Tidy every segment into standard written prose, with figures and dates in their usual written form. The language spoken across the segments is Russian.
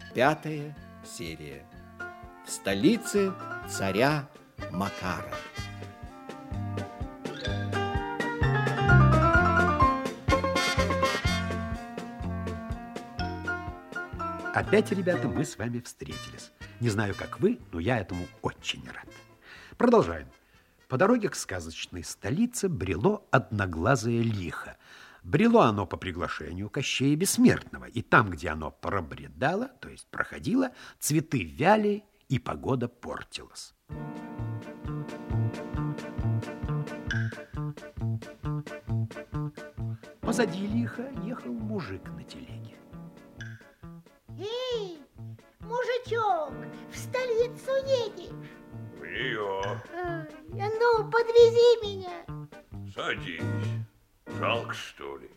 5-я серия. В столице царя Макара. Опять, ребята, мы с вами встретились. Не знаю, как вы, но я этому очень рад. Продолжаем. По дороге к сказочной столице брело одноглазое лихо. Брело оно по приглашению Кощея Бессмертного. И там, где оно пробредало, то есть проходило, цветы вяли и погода портилась. Позади лиха ехал мужик на телеге. Эй, мужичок, в столицу едешь? В нее. Ну, подвези меня. Садись. Жалко, что ли?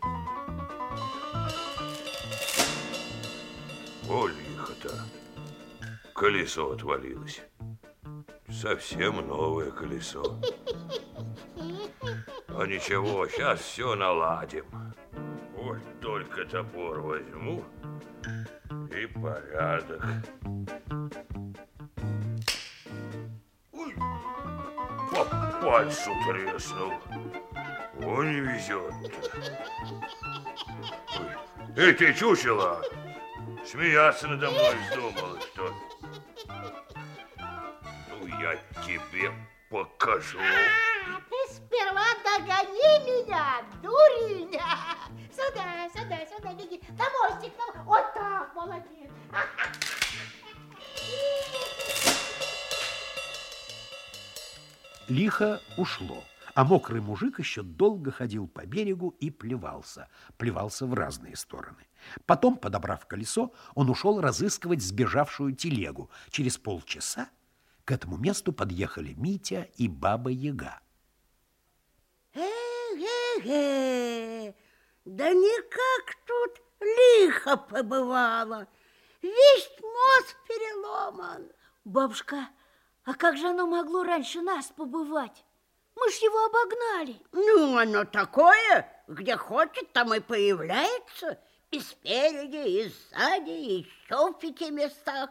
О, лихо-то. Колесо отвалилось. Совсем новое колесо. А ничего, сейчас все наладим. Вот только топор возьму и порядок. Ой, по пальцу треснул. О, не везет-то. Эй, ты чучело! Смеяться надо мной вздумала, что ли? Ну, я тебе покажу. Ты сперва догони меня, дурень. Сюда, беги. На мостик, вот так, молодец. Лихо ушло, а мокрый мужик еще долго ходил по берегу и плевался. Плевался в разные стороны. Потом, подобрав колесо, он ушел разыскивать сбежавшую телегу. Через полчаса к этому месту подъехали Митя и Баба-Яга. Да никак тут лихо побывало. Весь мост переломан. Бабушка, а как же оно могло раньше нас побывать? Мы ж его обогнали. Ну, оно такое, где хочет, там и появляется. И спереди, и сзади, и еще в 5 местах.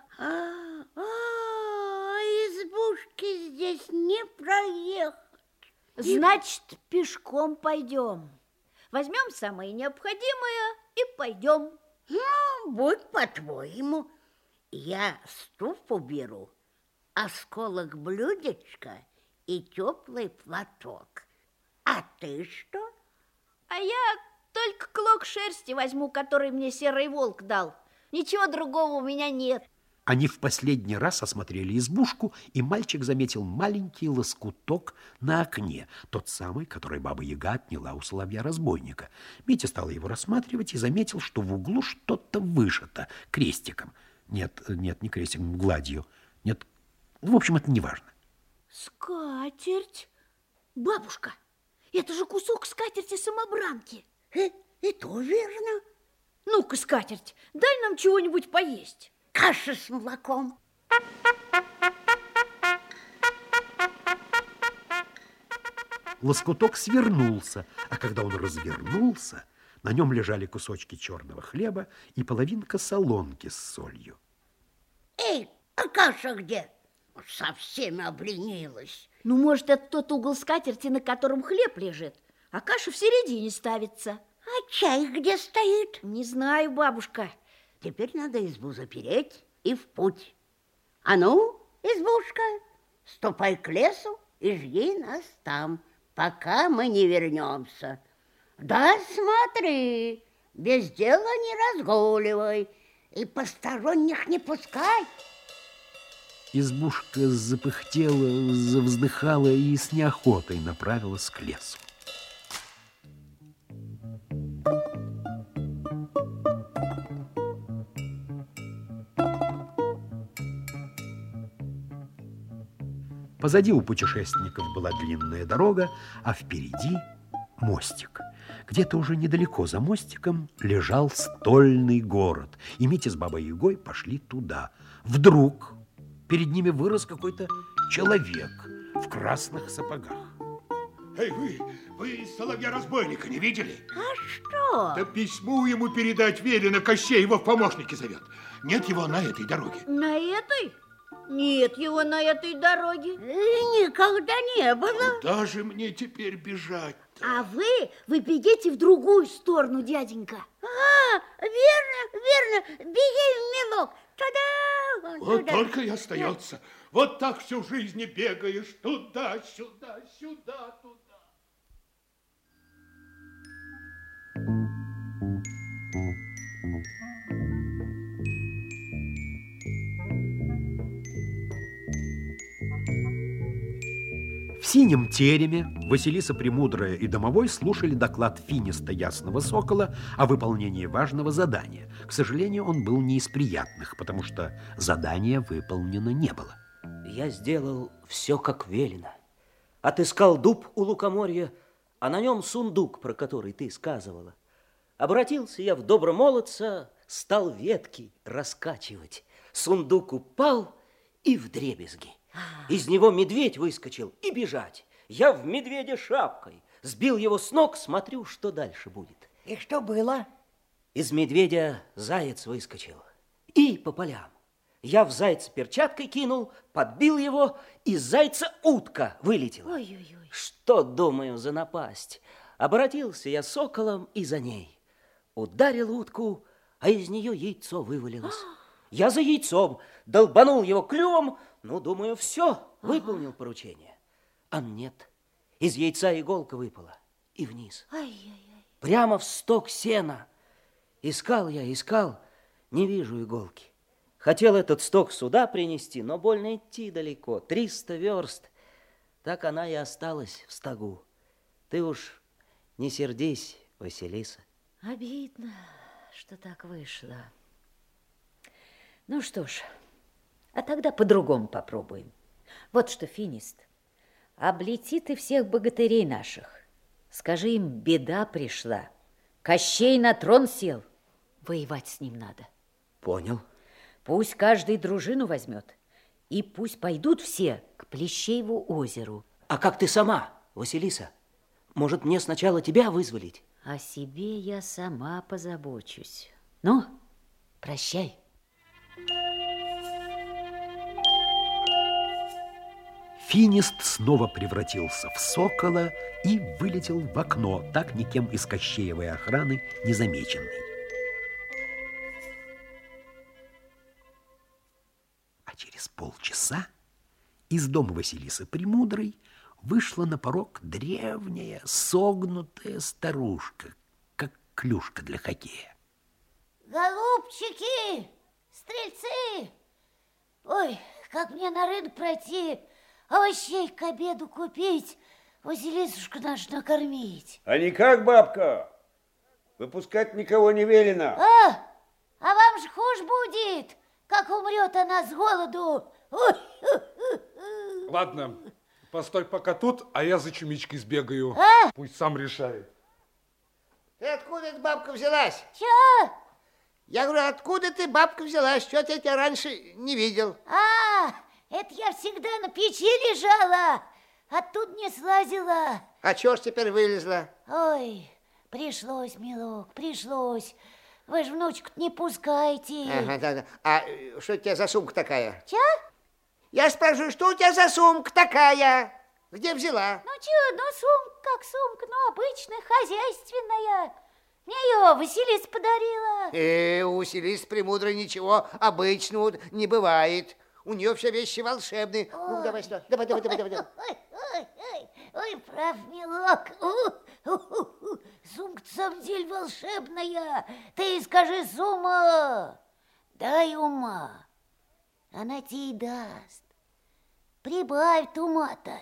Избушки здесь не проехать. Значит, пешком пойдем. Возьмем самое необходимое и пойдем. Ну, будь по-твоему. Я ступу беру, осколок блюдечка и теплый платок. А ты что? А я только клок шерсти возьму, который мне серый волк дал. Ничего другого у меня нет. Они в последний раз осмотрели избушку, и мальчик заметил маленький лоскуток на окне, тот самый, который Баба-Яга отняла у соловья-разбойника. Митя стал его рассматривать и заметил, что в углу что-то вышито крестиком. Нет, не крестиком, гладью. Нет, в общем, это не важно. Скатерть? Бабушка, это же кусок скатерти-самобранки. И то верно. Ну-ка, скатерть, дай нам чего-нибудь поесть. Каша с молоком. Лоскуток свернулся, а когда он развернулся, на нем лежали кусочки черного хлеба и половинка солонки с солью. Эй, а каша где? Совсем обленилась. Ну, может, это тот угол скатерти, на котором хлеб лежит, а каша в середине ставится. А чай где стоит? Не знаю, бабушка. Теперь надо избу запереть и в путь. А ну, избушка, ступай к лесу и жди нас там, пока мы не вернемся. Да смотри, без дела не разгуливай и посторонних не пускай. Избушка запыхтела, завздыхала и с неохотой направилась к лесу. Позади у путешественников была длинная дорога, а впереди мостик. Где-то уже недалеко за мостиком лежал стольный город, и Митя с Бабой-Ягой пошли туда. Вдруг перед ними вырос какой-то человек в красных сапогах. Эй, вы соловья-разбойника не видели? А что? Да письмо ему передать велено, Кощей его в помощники зовет. Нет его на этой дороге. На этой? Нет его на этой дороге. Никогда не было. Куда же мне теперь бежать-то? А вы бегите в другую сторону, дяденька. Верно, беги, милок, туда, Вот туда. только и остается. Вот так всю жизнь и бегаешь туда-сюда, сюда-туда. В синем тереме Василиса Премудрая и Домовой слушали доклад Финиста Ясного Сокола о выполнении важного задания. К сожалению, он был не из приятных, потому что задание выполнено не было. Я сделал все, как велено. Отыскал дуб у лукоморья, а на нем сундук, про который ты сказывала. Обратился я в добромолодца, стал ветки раскачивать. Сундук упал и вдребезги. Из него медведь выскочил и бежать. Я в медведя шапкой. Сбил его с ног, смотрю, что дальше будет. И что было? Из медведя заяц выскочил. И по полям. Я в зайца перчаткой кинул, подбил его, из зайца утка вылетела. Ой-ой-ой. Что, думаю, за напасть? Обратился я соколом и за ней. Ударил утку, а из нее яйцо вывалилось. Я за яйцом долбанул его клювом, ну, думаю, все, выполнил поручение. А нет, из яйца иголка выпала и вниз. Ай-яй-яй. Прямо в сток сена. Искал, не вижу иголки. Хотел этот сток сюда принести, но больно идти далеко, 300 верст. Так она и осталась в стогу. Ты уж не сердись, Василиса. Обидно, что так вышло. Ну что ж, а тогда по-другому попробуем. Вот что, Финист, облети ты всех богатырей наших. Скажи им, беда пришла. Кощей на трон сел. Воевать с ним надо. Понял. Пусть каждый дружину возьмет. И пусть пойдут все к Плещееву озеру. А как ты сама, Василиса? Может, мне сначала тебя вызволить? О себе я сама позабочусь. Ну, прощай. Финист снова превратился в сокола и вылетел в окно, так никем из Кощеевой охраны незамеченный. А через полчаса из дома Василисы Премудрой вышла на порог древняя, согнутая старушка, как клюшка для хоккея. Голубчики, стрельцы, ой, как мне на рынок пройти, овощей к обеду купить, Василисушку нашу накормить. А никак, бабка, выпускать никого не велено. А вам же хуже будет, как умрет она с голоду. Ой. Ладно, постой пока тут, а я за Чумичкой сбегаю. Пусть сам решает. Ты откуда эта бабка взялась? Чё? Я говорю, откуда ты, бабка, взялась? Что-то я тебя раньше не видел. Это я всегда на печи лежала, оттуда не слазила. А чё ж теперь вылезла? Ой, пришлось, милок, пришлось. Вы же внучку-то не пускаете. Ага, да. А что у тебя за сумка такая? Чё? Я спрашиваю, что у тебя за сумка такая? Где взяла? Ну чё, ну сумка как сумка, ну обычная, хозяйственная. Мне ее Василиса подарила. У Василисы Премудрой ничего обычного не бывает. У нее все вещи волшебные. Ну, давай сюда. Давай. Ой, прав, милок. Сумка-то в самом деле волшебная. Ты скажи, Сума, дай ума. Она тебе и даст. Прибавь ума-то.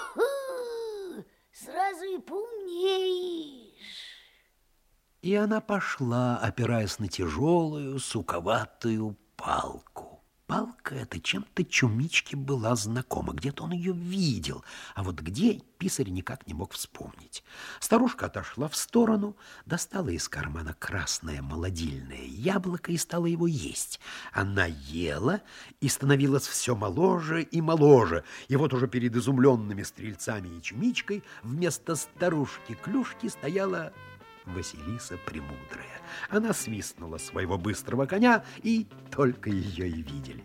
Сразу и поумнеешь. И она пошла, опираясь на тяжелую, суковатую палку. палка эта чем-то Чумичке была знакома. Где-то он ее видел, а вот где писарь никак не мог вспомнить. Старушка отошла в сторону, достала из кармана красное молодильное яблоко и стала его есть. Она ела и становилась все моложе и моложе. И вот уже перед изумленными стрельцами и Чумичкой вместо старушки-клюшки стояла Василиса Премудрая. Она свистнула своего быстрого коня, и только ее и видели.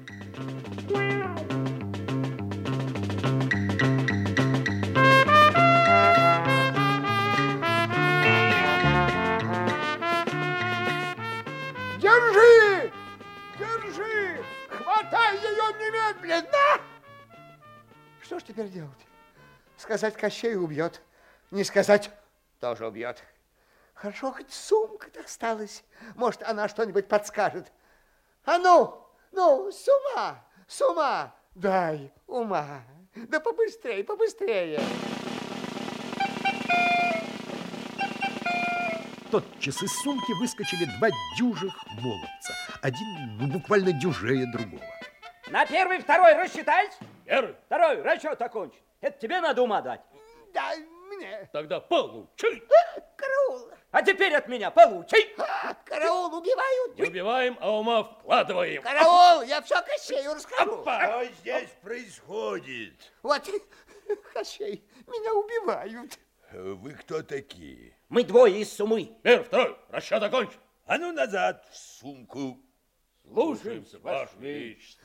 Держи! Держи! Хватай ее немедленно! Что ж теперь делать? Сказать Кощею убьет, не сказать тоже убьет. Хорошо, хоть сумка досталась. Может, она что-нибудь подскажет. А ну, с ума, дай ума. Да побыстрее, побыстрее. Тотчас из сумки выскочили два дюжих молодца. Один, буквально дюжее другого. На первый, второй рассчитать? Первый. Второй, расчет окончен. Это тебе надо ума дать. Дай мне. Тогда получи. Караул. А теперь от меня получи. Караул, убивают. Не убиваем, а ума вкладываем. Караул, я все Кощею расскажу. Что здесь происходит? Вот, Кощей, меня убивают. Вы кто такие? Мы двое из Сумы. Первый, второй, расчет окончен. А ну назад в сумку. Слушаемся, Ваше Величество.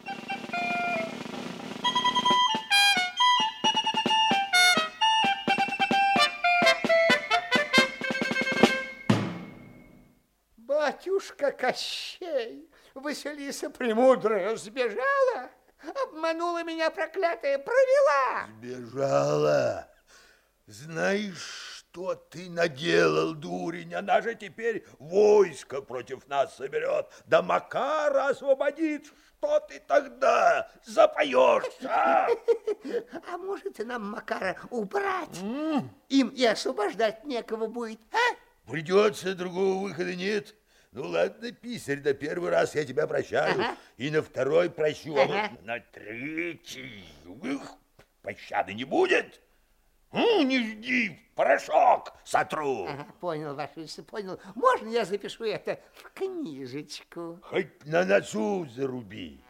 Батюшка Кощей, Василиса Премудрая сбежала, обманула меня, проклятая, провела. Сбежала. Знаешь, что ты наделал, дурень? Она же теперь войско против нас соберет, да Макара освободит. Что ты тогда запоешься? А может, и нам Макара убрать? Им и освобождать некого будет, а? Придется, другого выхода нет. Ну ладно, писарь, на первый раз я тебя прощаю. Ага. И на второй прощу, а Ага. вот на третий пощады не будет. Не жди, в порошок сотру. Ага, понял, Ваше Величество, понял. Можно я запишу это в книжечку? Хоть на носу заруби.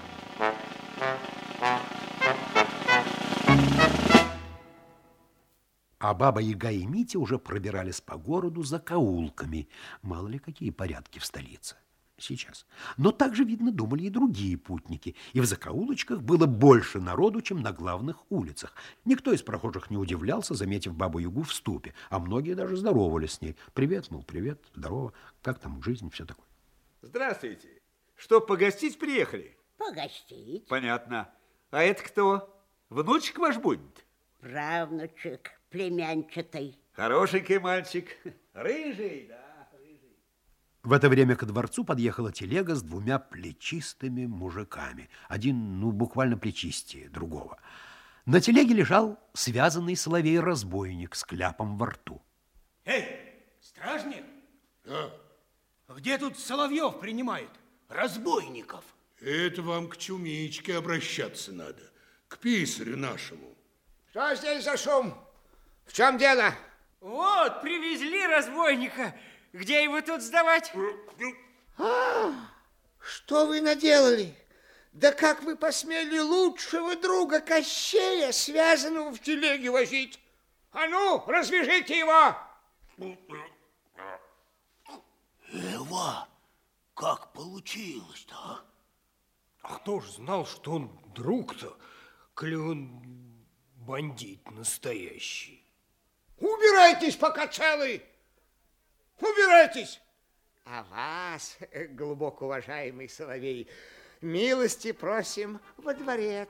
А Баба-Яга и Митя уже пробирались по городу закоулками. Мало ли какие порядки в столице сейчас. Но также, видно, думали и другие путники. И в закоулочках было больше народу, чем на главных улицах. Никто из прохожих не удивлялся, заметив Бабу-Ягу в ступе. А многие даже здоровались с ней. Привет, мол, привет, здорово. Как там жизнь, все такое. Здравствуйте. Что, погостить приехали? Погостить. Понятно. А это кто? Внучек ваш будет? Правнучек, племянчатый. Хорошенький мальчик. Рыжий, да. В это время ко дворцу подъехала телега с двумя плечистыми мужиками. Один, буквально плечистее другого. На телеге лежал связанный соловей-разбойник с кляпом во рту. Эй, стражник! Где тут Соловьев принимает? Разбойников. Это вам к Чумичке обращаться надо, к писарю нашему. Что здесь за шум? В чем дело? Вот, привезли разбойника. Где его тут сдавать? Что вы наделали? Да как вы посмели лучшего друга Кощея, связанного в телеге, возить? А ну, развяжите его! Эва, как получилось-то, а? А кто ж знал, что он друг-то, коли он бандит настоящий? Убирайтесь, пока целы! Убирайтесь! А вас, глубоко уважаемый Соловей, милости просим во дворец.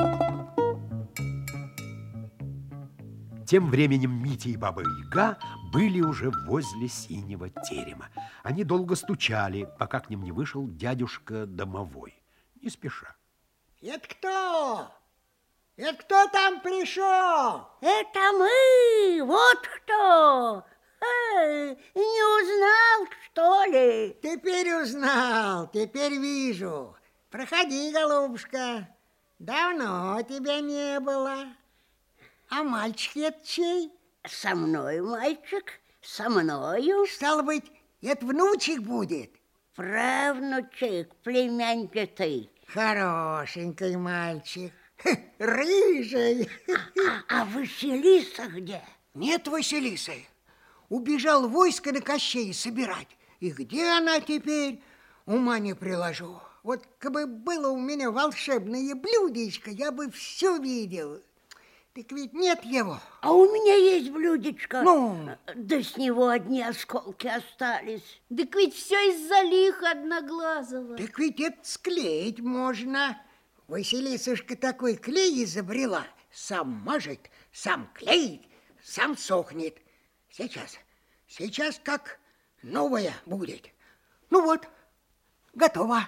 Тем временем Митя и Баба-Яга были уже возле синего терема. Они долго стучали, пока к ним не вышел дядюшка домовой, не спеша. Это кто? Это кто там пришел? Это мы, вот кто. Не узнал, что ли? Теперь узнал, теперь вижу. Проходи, голубушка. Давно тебя не было. А мальчик это чей? Со мной, мальчик, со мною. Стало быть, это внучек будет? Правнучек, племянник ты. Хорошенький мальчик. Рыжий. А Василиса где? Нет Василисы. Убежал войско на Кощея собирать. И где она теперь, ума не приложу. Вот кабы было у меня волшебное блюдечко, я бы все видел. Так ведь нет его. А у меня есть блюдечко. Ну? Да с него одни осколки остались. Так ведь все из-за лиха одноглазого. Так ведь это склеить можно. Василисушка такой клей изобрела. Сам мажет, сам клеит, сам сохнет. Сейчас как новая будет. Ну вот, готово.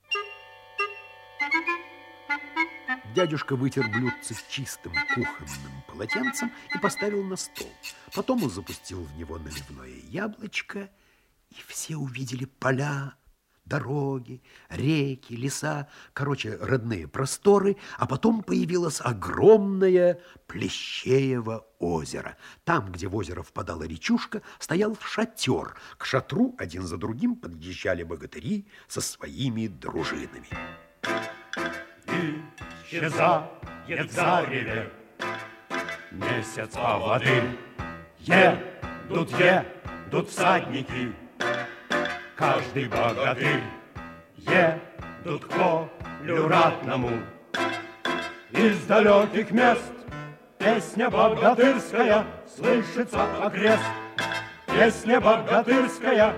Дядюшка вытер блюдце чистым кухонным полотенцем и поставил на стол. Потом он запустил в него наливное яблочко, и все увидели поля, дороги, реки, леса, короче, родные просторы, а потом появилось огромное Плещеево озеро. Там, где в озеро впадала речушка, стоял шатер. К шатру один за другим подъезжали богатыри со своими дружинами. Исчезает зареве месяца воды. Едут всадники, каждый богатырь. Едут к полю ратному. Из далеких мест песня богатырская слышится окрест. Песня богатырская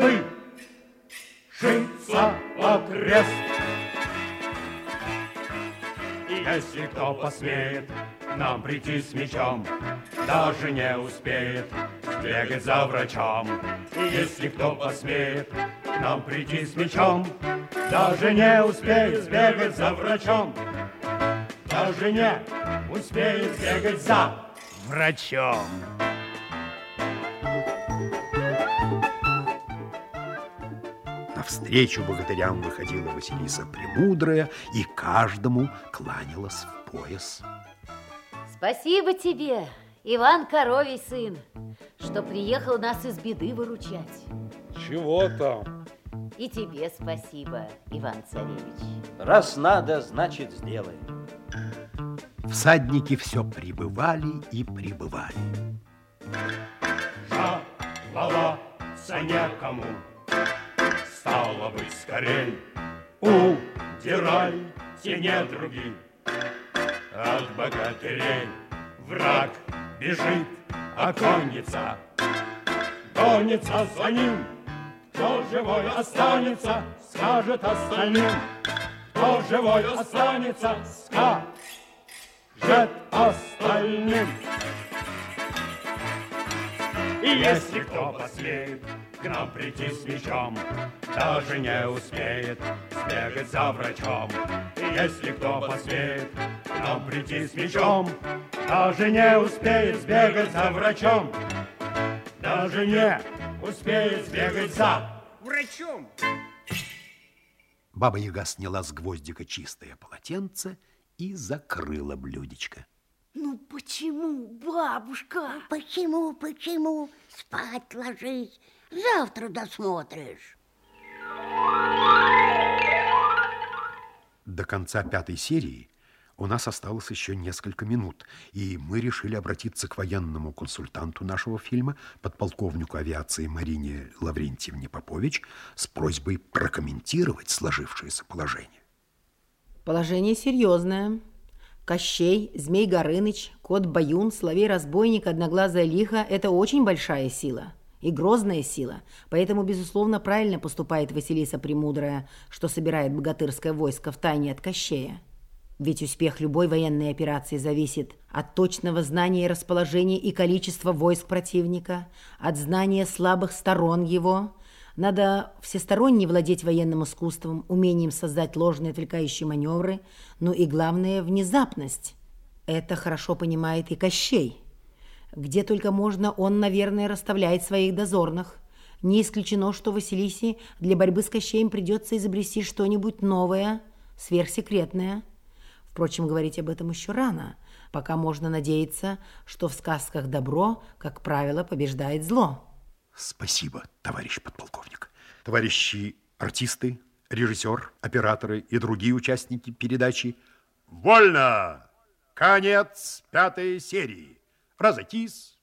слышится окрест. Если кто посмеет к нам прийти с мечом, даже не успеет бегать за врачом. Если кто посмеет к нам прийти с мечом, даже не успеет сбегать за врачом. Даже не успеет сбегать за врачом. Навстречу богатырям выходила Василиса Премудрая и каждому кланялась в пояс. Спасибо тебе, Иван Коровий сын, что приехал нас из беды выручать. Чего там? И тебе спасибо, Иван Царевич. Раз надо, значит, сделаем. Всадники все прибывали и прибывали. Жаловаться некому. Стало быть, скорей удирайте, недруги, от богатырей. Враг бежит, а конница гонится за ним. Кто живой останется, скажет остальным. Кто живой останется, скажет остальным. И если кто посмеет к нам прийти с мечом, даже не успеет сбегать за врачом. И если кто посмеет к нам прийти с мечом, даже не успеет сбегать за врачом. Даже не успеет сбегать за врачом. Баба-Яга сняла с гвоздика чистое полотенце и закрыла блюдечко. Ну почему, бабушка? Почему? Спать ложись. Завтра досмотришь. До конца 5-й серии у нас осталось еще несколько минут, и мы решили обратиться к военному консультанту нашего фильма, подполковнику авиации Марине Лаврентьевне Попович, с просьбой прокомментировать сложившееся положение. Положение серьезное. Кощей, Змей Горыныч, Кот Баюн, Соловей-разбойник, Одноглазая лиха – это очень большая сила и грозная сила. Поэтому, безусловно, правильно поступает Василиса Премудрая, что собирает богатырское войско втайне от Кощея. Ведь успех любой военной операции зависит от точного знания расположения и количества войск противника, от знания слабых сторон его. Надо всесторонне владеть военным искусством, умением создать ложные отвлекающие маневры, ну и главное – внезапность. Это хорошо понимает и Кощей. Где только можно, он, наверное, расставляет своих дозорных. Не исключено, что Василисе для борьбы с Кощеем придется изобрести что-нибудь новое, сверхсекретное. Впрочем, говорить об этом еще рано. Пока можно надеяться, что в сказках добро, как правило, побеждает зло. Спасибо, товарищ подполковник. Товарищи артисты, режиссер, операторы и другие участники передачи. Вольно! Конец 5-й серии. Разойтись.